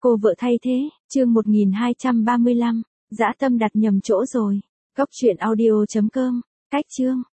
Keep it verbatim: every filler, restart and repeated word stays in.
Cô vợ thay thế, chương một nghìn hai trăm ba mươi lăm, dã tâm đặt nhầm chỗ rồi. Cốc truyện audio chấm com, cách chương.